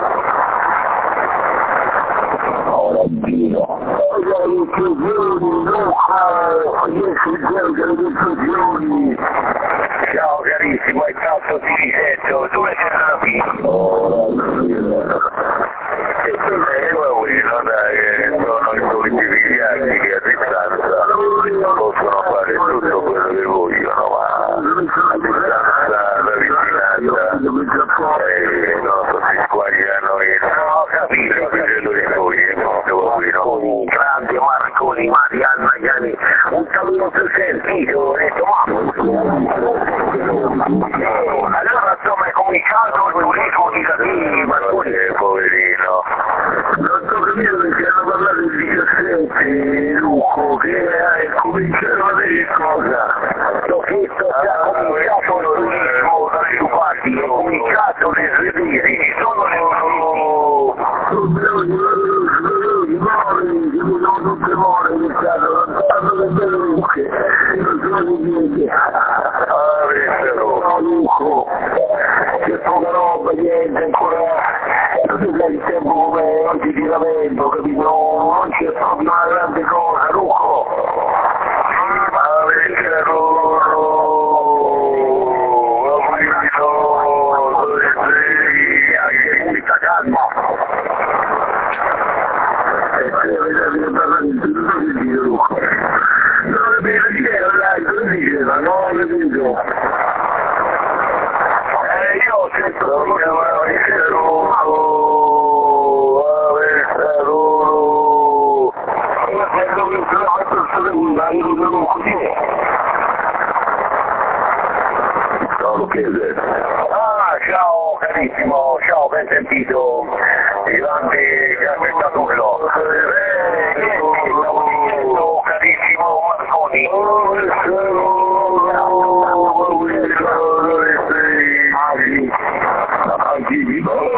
Ora Dio. Ora le fusioni, Luca. dieci giorni di fusioni. Ciao carissimo, è tanto ti risetto, dove sei andato? Ora Dio.
Eh, Babuino, dai, sono i soliti vigliacchi che a distanza possono fare tutto quello che vogliono, ma a distanza da vicinanza eh, non so, si squagliano in semplicetori fuori, è molto Babuino.
Grande Marconi, Marianna Iani, un saluto sentito, ho detto ma allora insomma è cominciato il turismo di Catini, Marconi.
Eh, poverino.
Non so capire perché hanno parlato il diciassette, Luco, che è cominciato a vedere cosa. L'ho visto che ha cominciato il turismo dalle sue parti, è cominciato le svedere, ci sono le tutte more, hanno le belle mucche, non sono niente.
Ah, vero.
No, Luco, c'è poca roba, niente ancora. Tu sai il tempo come oggi di lamento, capito? Non c'è proprio una grande cosa, Luco.
Ah, vero. Babuino, dove sei?
Anche questa calma. E se vedete che parlare di tutto il video, Luco. Non è bene dire, dai, cosa diceva? No, capito? Eh, io sento come chiamava il Ah, ciao carissimo, ciao, ben sentito, grande, grande Statullo. Eh, niente, stavo dicendo carissimo Marconi. Anche,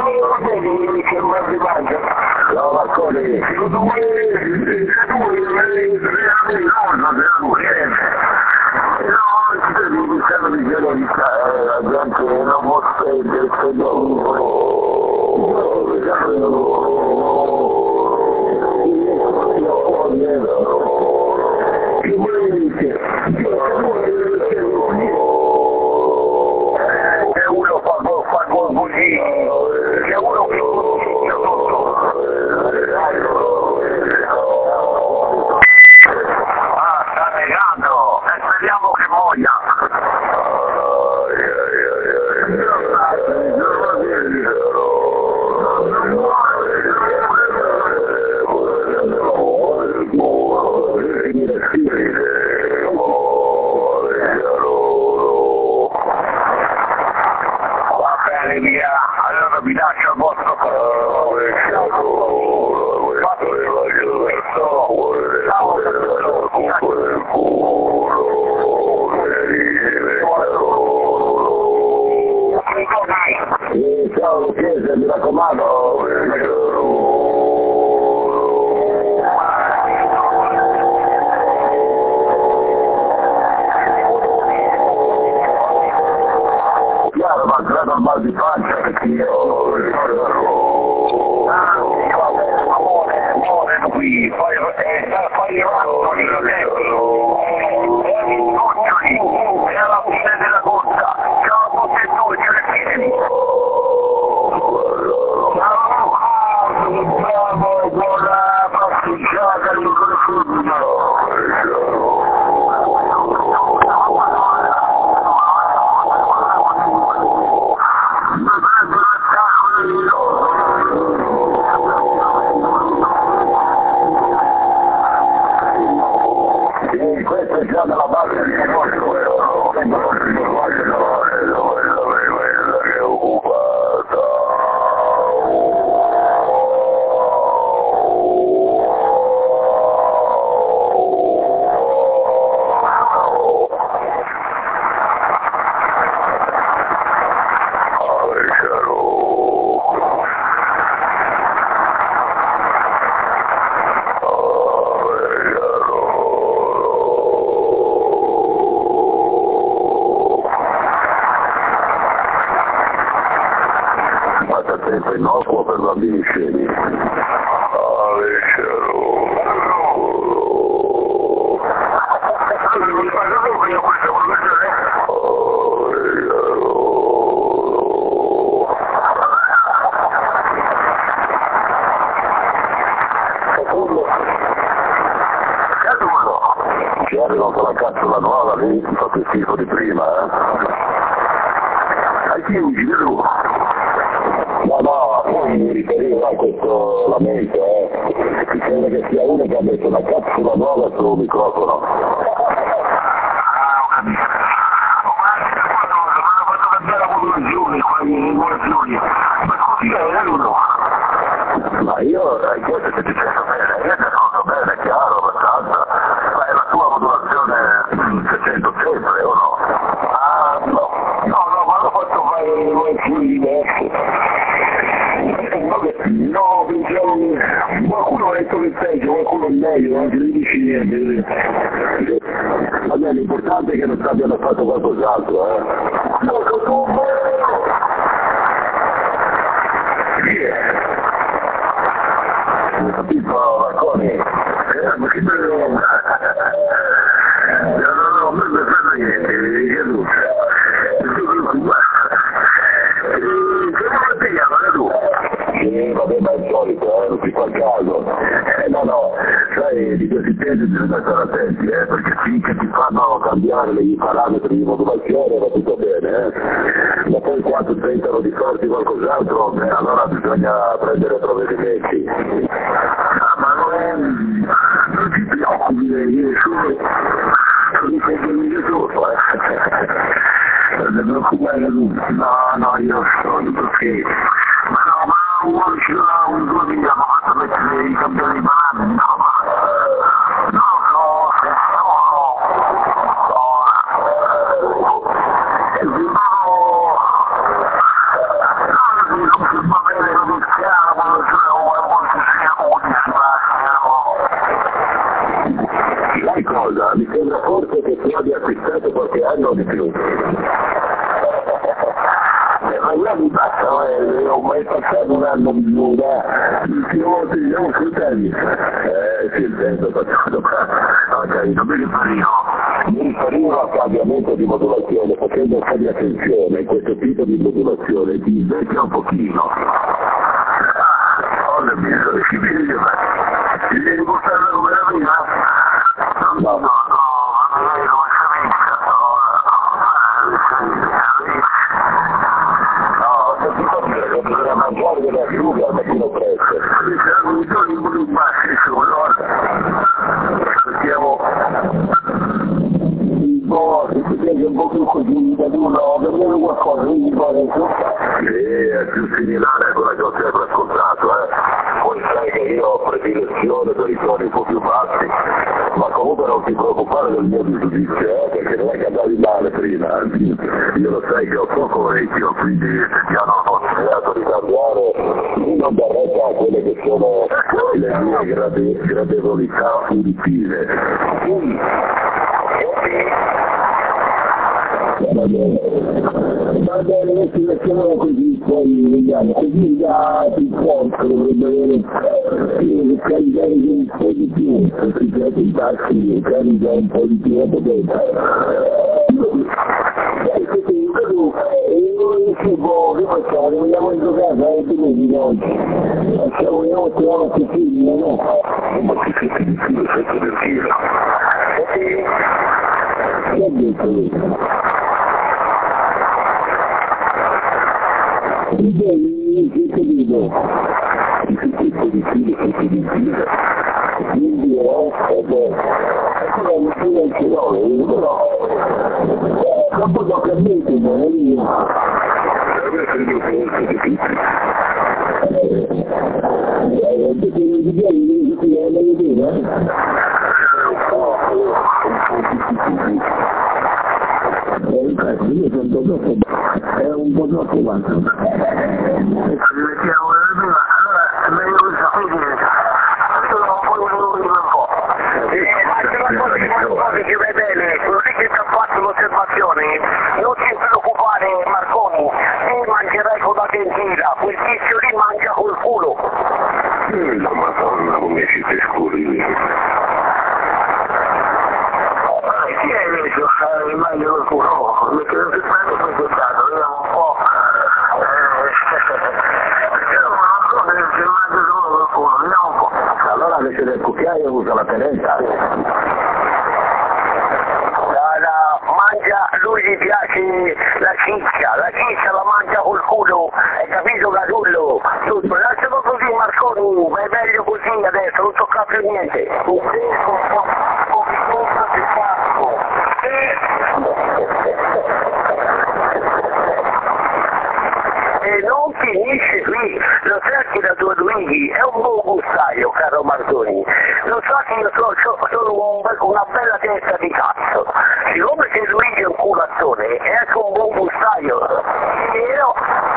Cristiano, quando c'era un buon Cristiano,
un anno di nuda, l'ultima volta che siamo fratelli. Eh, sì, il tempo è passato, ma carino, mi riferivo. Mi riferivo al cambiamento di modulazione, facendo un po' di attenzione, questo tipo di modulazione ti invecchia un pochino. Ah, oh, le mie sono civili, ma ti devi portarla come la prima? No, no, no, non è come amica, no, ho sentito dire che bisogna mangiare delle asciughe al mattino presto. Sì, siamo un giorno in un bassi su, allora. Cerchiamo boh, se ti piace un po' più così da uno, per me qualcosa, quindi poi sì, è più similare a quella che ho sempre ascoltato, eh. Poi sai che io ho predilezione per i toni un po' più bassi, ma comunque non ti preoccupare del mio giudizio, eh, perché non è che andavi male prima, anzi, io lo sai che ho poco orecchio, quindi se ti hanno consigliato di cambiare, non da retta a quelle che sono le mie grade, gradevolità uditive. Sì. Va bene, va bene, adesso lasciamo così, poi vediamo, così già il porco dovrebbe avere che caricare un po' di più, perché c'è i tassi carica un po' di più a potenza. Dai, questo è un caso, e noi ci può, che facciamo? Andiamo in casa, eh, tu vedi oggi. Facciamo i nostri nostri figli, no? Ma che siete di più, siete del filo. Che ha detto lui? Bene, che capito? Che di filo, che di filo. Quindi è, è bene. Allora non si non ce l'ho, però dopo tocca a me, non è io. Adesso io penso di tutti. Eh, perché non ti piace di tutti, è la vedere, eh? Un po', un po' di tutti. Eh, infatti, io sono un po' troppo, è un po' troppo quanto. E ci rimettiamo la prima, allora è meglio che sapete, sono un po' di un po'. Sì, anche la cosa che Marconi ci va bene, quello lì che ti ha fatto l'osservazione, non ti preoccupare Marconi, tu mangerai con la dentilla, quel tizio lì mangia col culo. La madonna, come siete scuri. Chi è invece il meglio del culo? Perché non si prende per questo, vediamo un po'. Perché non so che si mangia solo del culo, vediamo un po'. Allora invece del cucchiaio usa la tenenta. Mangia, lui gli piace la ciccia, la ciccia la mangia col culo, hai capito Casullo? Tutto, lascialo così Marconi, ma è meglio così adesso, non tocca più niente. E non finisce qui, lo sai che da due Luigi è un buon gustaio, caro Marconi. Lo so che io sono, sono un, una bella testa di cazzo. Siccome che Luigi è un culazzone, è anche un buon gustaio. E io...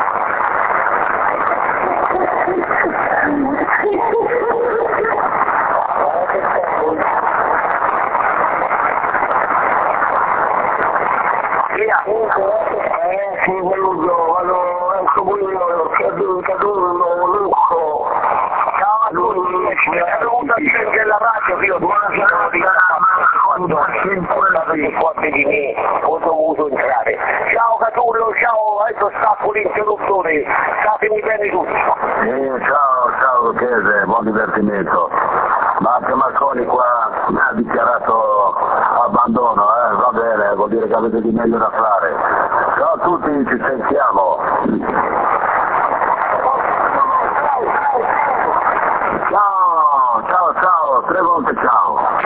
Via, eh sì, venuto, vado, ecco quello, Cadurno, Lucco, ciao a tutti, è venuto a sentire la radio, che io buonasera di quando sempre fuori di me ho dovuto entrare. Ciao Catullo, ciao, adesso stacco l'interruttore, statemi bene tutti. Eh, ciao, ciao Chiese, buon divertimento. Ma anche Marconi qua mi ha dichiarato abbandono, eh? Va bene, vuol dire che avete di meglio da fare. Ciao a tutti, ci sentiamo. Ciao, ciao, ciao, tre volte ciao.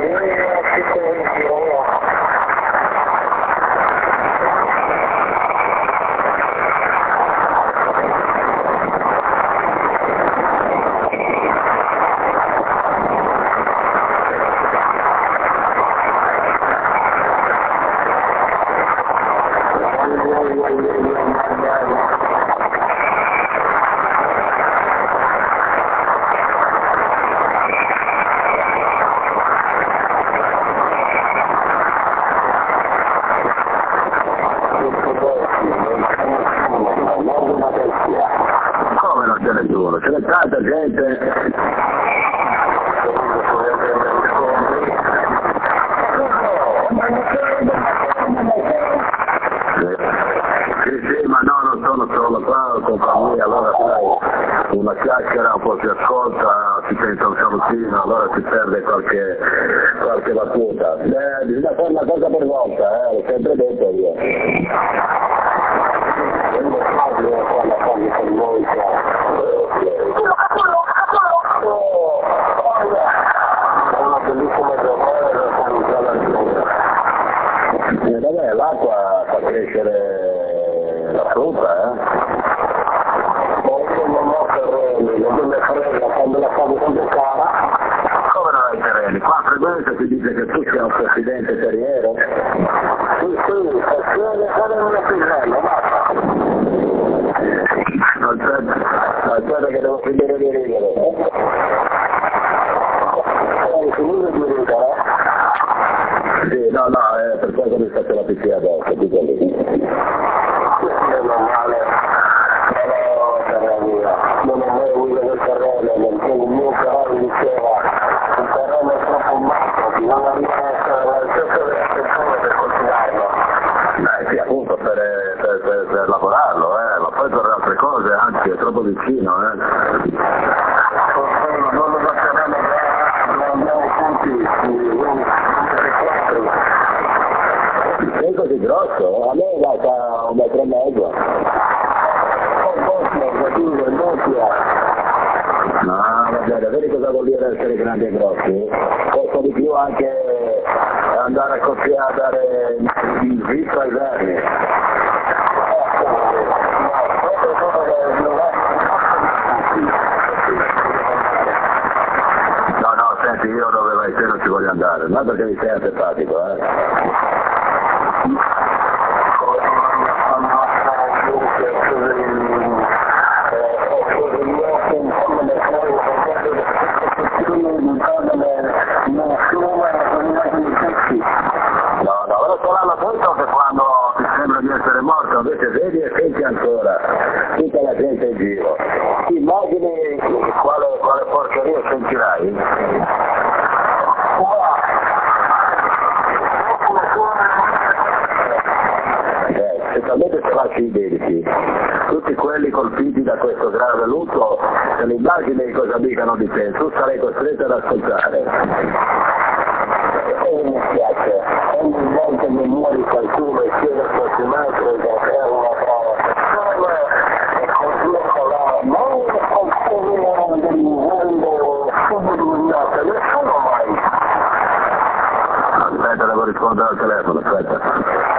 Come non c'è nessuno? C'è tanta gente. Sì, sì, ma no, non sono solo qua, compagnia, allora sai, una chiacchiera un po' si ascolta, si pensa un salutino, allora si perde qualche, qualche battuta. Eh, bisogna fare una cosa per volta, eh, l'ho sempre detto io. E vabbè, l'acqua fa crescere la frutta, eh? Non ho terreni, non deve frega, quando la fanno così cara. Come non hai terreni? Qua a Freguenza si dice che tu sia un presidente terriero? Sì, sì, perché fare una pizzella, basta. Aspetta, aspetta che devo finire di ridere. Hai finito di ridere? Sì, no, no, è per questo mi faccio la pizzeria addosso, tutto lì. Meno male, però terreno, non è mai uno del terreno, non c'è il mio cavallo diceva, il terreno è troppo basso, bisogna rimanere alla stessa delle persone per coltivarlo. Eh sì, appunto, per, per, per, per lavorarlo, eh, ma poi per altre cose, anzi, è troppo vicino, eh. Non lo facciamo, non andiamo tutti, sei così grosso? A me va un metro e mezzo. No, vabbè, vedi cosa vuol dire essere grandi e grossi? Posso di più anche andare a copiare, a dare il visto ai vermi. No, no, senti, io dove vai te non ci voglio andare, non perché mi sei antipatico, eh. No, no, ora sarà la foto che quando ti sembra di essere morto, invece vedi e senti ancora tutta la gente in giro. Ti immagini quale, quale porcheria sentirai? Se talmente se lasci i dediti, tutti quelli colpiti da questo grave lutto, se l'immagine cosa dicano di te, tu sarai costretto ad ascoltare. E mi spiace, ogni volta che muori qualcuno e chiede a qualcun altro di fare una prova sessuale e continua là, non qualcuno del mondo subordinato, nessuno mai. Aspetta, devo rispondere al telefono, aspetta.